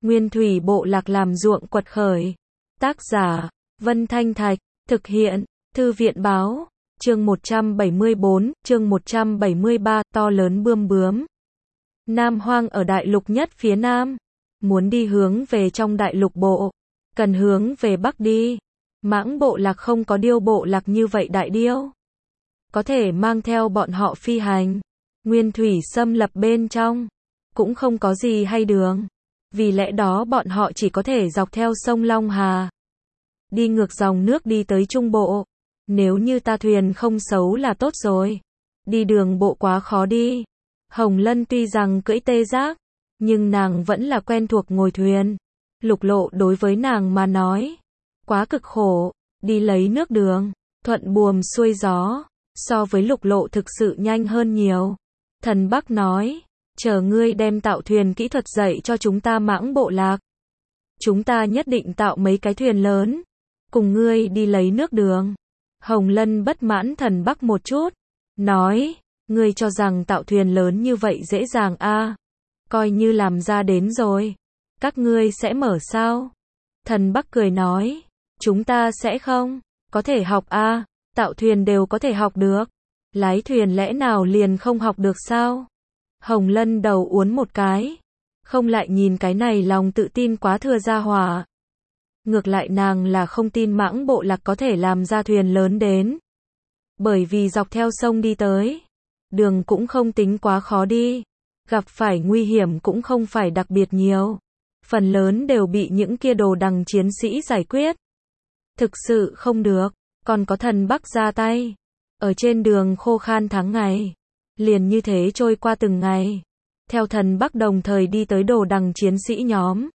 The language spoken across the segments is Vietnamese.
Nguyên thủy bộ lạc làm ruộng quật khởi. Tác giả, Vân Thanh Thạch, thực hiện, Thư viện báo, chương 174, chương 173, to lớn bươm bướm. Nam Hoang ở đại lục nhất phía nam. Muốn đi hướng về trong đại lục bộ, cần hướng về bắc đi. Mãng bộ lạc không có điêu bộ lạc như vậy đại điêu. Có thể mang theo bọn họ phi hành. Nguyên thủy xâm lập bên trong, cũng không có gì hay đường. Vì lẽ đó bọn họ chỉ có thể dọc theo sông Long Hà. Đi ngược dòng nước đi tới trung bộ. Nếu như ta thuyền không xấu là tốt rồi. Đi đường bộ quá khó đi. Hồng Lân tuy rằng cưỡi tê giác, nhưng nàng vẫn là quen thuộc ngồi thuyền. Lục lộ đối với nàng mà nói, quá cực khổ, đi lấy nước đường, thuận buồm xuôi gió, so với lục lộ thực sự nhanh hơn nhiều. Thần Bắc nói, chờ ngươi đem tạo thuyền kỹ thuật dạy cho chúng ta mãng bộ lạc. Chúng ta nhất định tạo mấy cái thuyền lớn, cùng ngươi đi lấy nước đường. Hồng Lân bất mãn Thần Bắc một chút, nói, ngươi cho rằng tạo thuyền lớn như vậy dễ dàng à? Coi như làm ra đến rồi, các ngươi sẽ mở sao? Thần Bắc cười nói, chúng ta sẽ không, có thể học à? Tạo thuyền đều có thể học được, lái thuyền lẽ nào liền không học được sao? Hồng Lân đầu uốn một cái, không lại nhìn cái này lòng tự tin quá thừa ra hỏa. Ngược lại nàng là không tin mãng bộ lạc có thể làm ra thuyền lớn đến. Bởi vì dọc theo sông đi tới, đường cũng không tính quá khó đi, gặp phải nguy hiểm cũng không phải đặc biệt nhiều. Phần lớn đều bị những kia đồ đằng chiến sĩ giải quyết. Thực sự không được, còn có Thần Bắc ra tay. Ở trên đường khô khan tháng ngày, liền như thế trôi qua từng ngày. Theo Thần Bắc đồng thời đi tới đồ đằng chiến sĩ nhóm.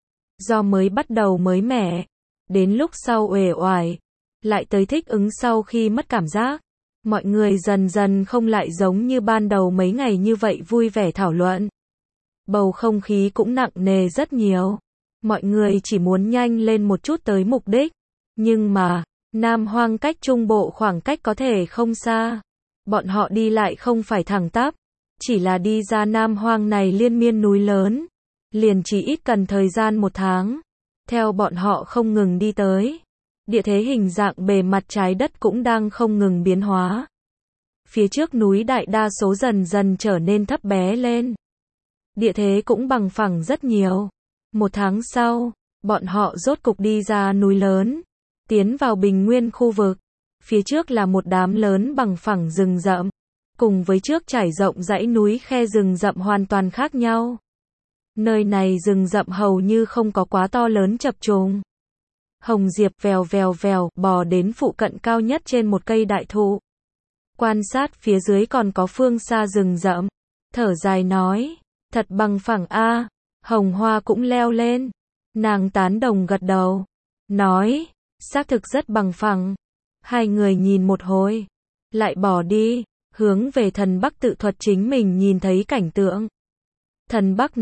Do mới bắt đầu mới mẻ, đến lúc sau uể oải, lại tới thích ứng sau khi mất cảm giác. Mọi người dần dần không lại giống như ban đầu mấy ngày như vậy vui vẻ thảo luận. Bầu không khí cũng nặng nề rất nhiều. Mọi người chỉ muốn nhanh lên một chút tới mục đích. Nhưng mà, Nam Hoang cách trung bộ khoảng cách có thể không xa. Bọn họ đi lại không phải thẳng tắp, chỉ là đi ra Nam Hoang này liên miên núi lớn. Liền chỉ ít cần thời gian 1 tháng. Theo bọn họ không ngừng đi tới, địa thế hình dạng bề mặt trái đất cũng đang không ngừng biến hóa. Phía trước núi đại đa số dần dần trở nên thấp bé lên. Địa thế cũng bằng phẳng rất nhiều. 1 tháng sau, bọn họ rốt cục đi ra núi lớn, tiến vào bình nguyên khu vực. Phía trước là một đám lớn bằng phẳng rừng rậm, cùng với trước trải rộng dãy núi khe rừng rậm hoàn toàn khác nhau. Nơi này rừng rậm hầu như không có quá to lớn chập trùng. Hồng Diệp vèo vèo vèo bò đến phụ cận cao nhất trên một cây đại thụ. Quan sát phía dưới còn có phương xa rừng rậm. Thở dài nói, thật bằng phẳng a. Hồng Hoa cũng leo lên. Nàng tán đồng gật đầu. Nói, xác thực rất bằng phẳng. Hai người nhìn một hồi, lại bỏ đi, hướng về Thần Bắc tự thuật chính mình nhìn thấy cảnh tượng. Thần Bắc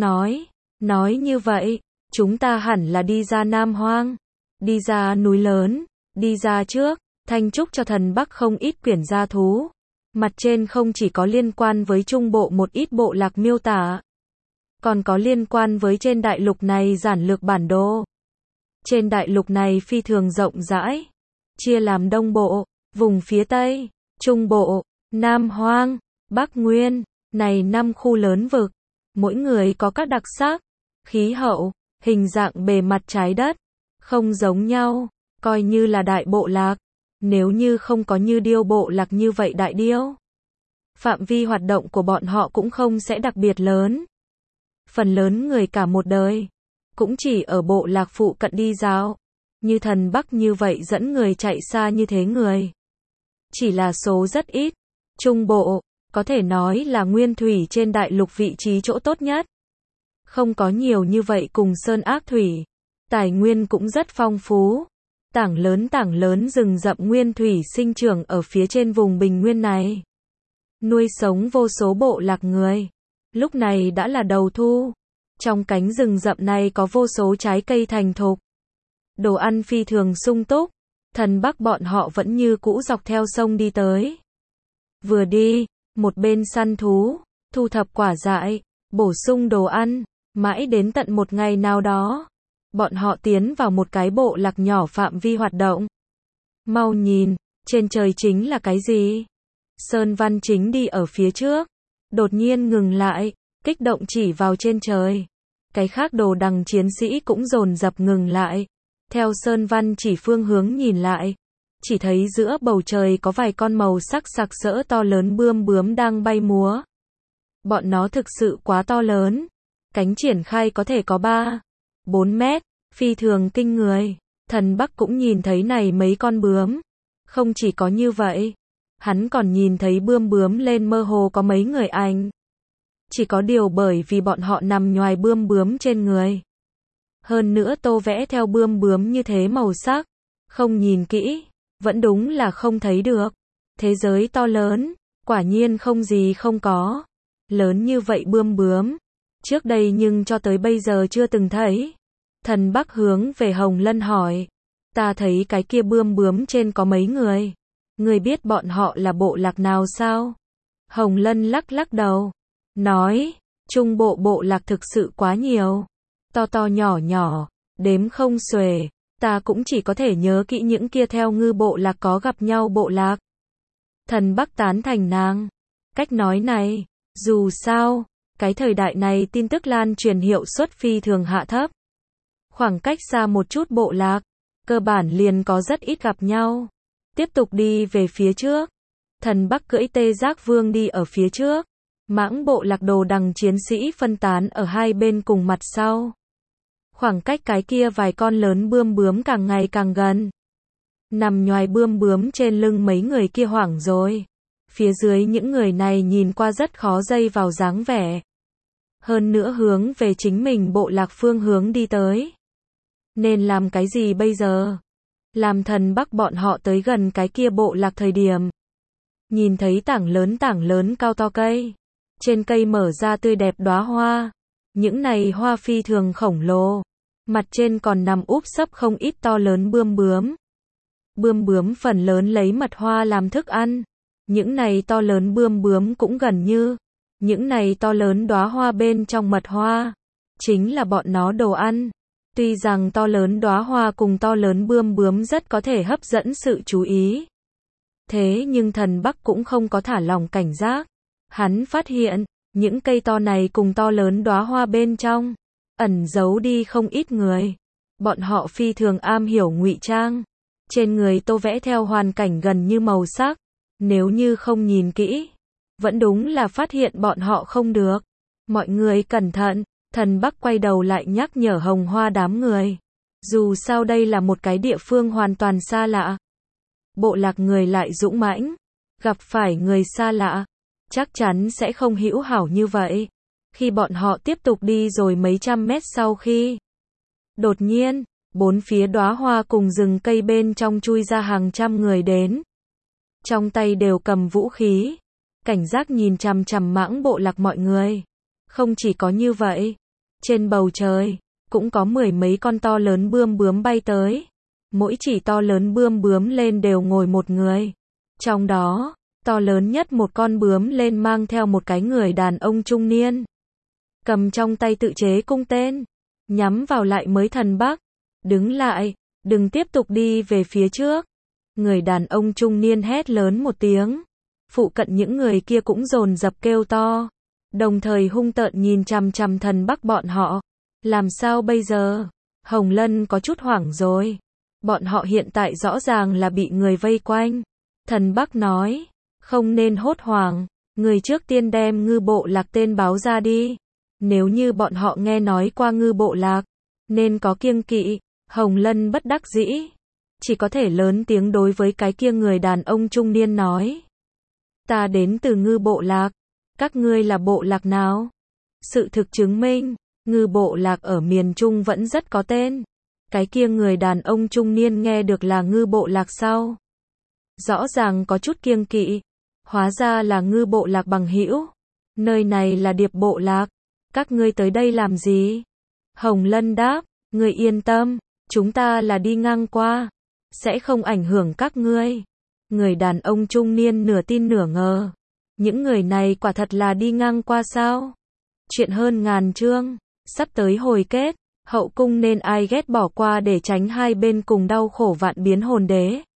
nói như vậy, chúng ta hẳn là đi ra Nam Hoang, đi ra núi lớn, đi ra trước. Thanh trúc cho Thần Bắc không ít quyển gia thú. Mặt trên không chỉ có liên quan với trung bộ một ít bộ lạc miêu tả, còn có liên quan với trên đại lục này giản lược bản đồ. Trên đại lục này phi thường rộng rãi, chia làm Đông Bộ, vùng phía Tây, Trung Bộ, Nam Hoang, Bắc Nguyên, này 5 khu lớn vực. Mỗi người có các đặc sắc, khí hậu, hình dạng bề mặt trái đất, không giống nhau, coi như là đại bộ lạc. Nếu như không có như điêu bộ lạc như vậy đại điêu, phạm vi hoạt động của bọn họ cũng không sẽ đặc biệt lớn. Phần lớn người cả một đời, cũng chỉ ở bộ lạc phụ cận đi dạo. Như Thần Bắc như vậy dẫn người chạy xa như thế người, chỉ là số rất ít. Trung bộ, có thể nói là nguyên thủy trên đại lục vị trí chỗ tốt nhất. Không có nhiều như vậy cùng sơn ác thủy. Tài nguyên cũng rất phong phú. Tảng lớn rừng rậm nguyên thủy sinh trưởng ở phía trên vùng bình nguyên này. Nuôi sống vô số bộ lạc người. Lúc này đã là đầu thu. Trong cánh rừng rậm này có vô số trái cây thành thục. Đồ ăn phi thường sung túc. Thần Bắc bọn họ vẫn như cũ dọc theo sông đi tới. Vừa đi, một bên săn thú, thu thập quả dại, bổ sung đồ ăn. Mãi đến tận một ngày nào đó, bọn họ tiến vào một cái bộ lạc nhỏ phạm vi hoạt động. Mau nhìn, trên trời chính là cái gì? Sơn Văn Chính đi ở phía trước, đột nhiên ngừng lại, kích động chỉ vào trên trời. Cái khác đồ đằng chiến sĩ cũng dồn dập ngừng lại, theo Sơn Văn chỉ phương hướng nhìn lại, chỉ thấy giữa bầu trời có vài con màu sắc sặc sỡ to lớn bươm bướm đang bay múa. Bọn nó thực sự quá to lớn, cánh triển khai có thể có 3-4 mét, phi thường kinh người. Thần Bắc cũng nhìn thấy này mấy con bướm. Không chỉ có như vậy, hắn còn nhìn thấy bươm bướm lên mơ hồ có mấy người ảnh. Chỉ có điều bởi vì bọn họ nằm nhoài bươm bướm trên người. Hơn nữa tô vẽ theo bươm bướm như thế màu sắc, không nhìn kỹ, vẫn đúng là không thấy được. Thế giới to lớn, quả nhiên không gì không có. Lớn như vậy bươm bướm, trước đây nhưng cho tới bây giờ chưa từng thấy. Thần Bắc hướng về Hồng Lân hỏi, ta thấy cái kia bươm bướm trên có mấy người. Người biết bọn họ là bộ lạc nào sao? Hồng Lân lắc lắc đầu, nói, trung bộ bộ lạc thực sự quá nhiều. To to nhỏ nhỏ, đếm không xuể, ta cũng chỉ có thể nhớ kỹ những kia theo ngư bộ lạc có gặp nhau bộ lạc. Thần Bắc tán thành nàng. Cách nói này, dù sao, cái thời đại này tin tức lan truyền hiệu suất phi thường hạ thấp. Khoảng cách xa một chút bộ lạc, cơ bản liền có rất ít gặp nhau. Tiếp tục đi về phía trước. Thần Bắc cưỡi tê giác vương đi ở phía trước. Mãng bộ lạc đồ đằng chiến sĩ phân tán ở hai bên cùng mặt sau. Khoảng cách cái kia vài con lớn bươm bướm càng ngày càng gần. Nằm nhoài bươm bướm trên lưng mấy người kia hoảng rồi. Phía dưới những người này nhìn qua rất khó dây vào dáng vẻ. Hơn nữa hướng về chính mình bộ lạc phương hướng đi tới. Nên làm cái gì bây giờ? Làm Thần Bắc bọn họ tới gần cái kia bộ lạc thời điểm. Nhìn thấy tảng lớn cao to cây. Trên cây mở ra tươi đẹp đóa hoa. Những này hoa phi thường khổng lồ. Mặt trên còn nằm úp sấp không ít to lớn bươm bướm. Bươm bướm phần lớn lấy mật hoa làm thức ăn. Những này to lớn bươm bướm cũng gần như. Những này to lớn đóa hoa bên trong mật hoa. Chính là bọn nó đồ ăn. Tuy rằng to lớn đóa hoa cùng to lớn bươm bướm rất có thể hấp dẫn sự chú ý. Thế nhưng Thần Bắc cũng không có thả lỏng cảnh giác. Hắn phát hiện, những cây to này cùng to lớn đóa hoa bên trong, ẩn giấu đi không ít người. Bọn họ phi thường am hiểu ngụy trang. Trên người tô vẽ theo hoàn cảnh gần như màu sắc. Nếu như không nhìn kỹ, vẫn đúng là phát hiện bọn họ không được. Mọi người cẩn thận. Thần Bắc quay đầu lại nhắc nhở Hồng Hoa đám người. Dù sao đây là một cái địa phương hoàn toàn xa lạ. Bộ lạc người lại dũng mãnh. Gặp phải người xa lạ, chắc chắn sẽ không hữu hảo như vậy. Khi bọn họ tiếp tục đi rồi mấy trăm mét sau khi. Đột nhiên, bốn phía đóa hoa cùng rừng cây bên trong chui ra hàng trăm người đến. Trong tay đều cầm vũ khí. Cảnh giác nhìn chằm chằm mãng bộ lạc mọi người. Không chỉ có như vậy. Trên bầu trời, cũng có mười mấy con to lớn bươm bướm bay tới. Mỗi chỉ to lớn bươm bướm lên đều ngồi một người. Trong đó, to lớn nhất một con bướm lên mang theo một cái người đàn ông trung niên. Cầm trong tay tự chế cung tên. Nhắm vào lại mới Thần Bắc. Đứng lại, đừng tiếp tục đi về phía trước. Người đàn ông trung niên hét lớn một tiếng. Phụ cận những người kia cũng dồn dập kêu to. Đồng thời hung tợn nhìn chằm chằm Thần Bắc bọn họ. Làm sao bây giờ? Hồng Lân có chút hoảng rồi. Bọn họ hiện tại rõ ràng là bị người vây quanh. Thần Bắc nói, không nên hốt hoảng. Người trước tiên đem ngư bộ lạc tên báo ra đi. Nếu như bọn họ nghe nói qua ngư bộ lạc, nên có kiêng kỵ. Hồng Lân bất đắc dĩ. Chỉ có thể lớn tiếng đối với cái kia người đàn ông trung niên nói. Ta đến từ ngư bộ lạc. Các ngươi là bộ lạc nào? Sự thực chứng minh, ngư bộ lạc ở miền Trung vẫn rất có tên. Cái kia người đàn ông trung niên nghe được là ngư bộ lạc sau. Rõ ràng có chút kiêng kỵ. Hóa ra là ngư bộ lạc bằng hữu. Nơi này là điệp bộ lạc. Các ngươi tới đây làm gì? Hồng Lân đáp, ngươi yên tâm, chúng ta là đi ngang qua. Sẽ không ảnh hưởng các ngươi. Người đàn ông trung niên nửa tin nửa ngờ. Những người này quả thật là đi ngang qua sao? Chuyện hơn ngàn chương. Sắp tới hồi kết, hậu cung nên ai ghét bỏ qua để tránh hai bên cùng đau khổ vạn biến hồn đế.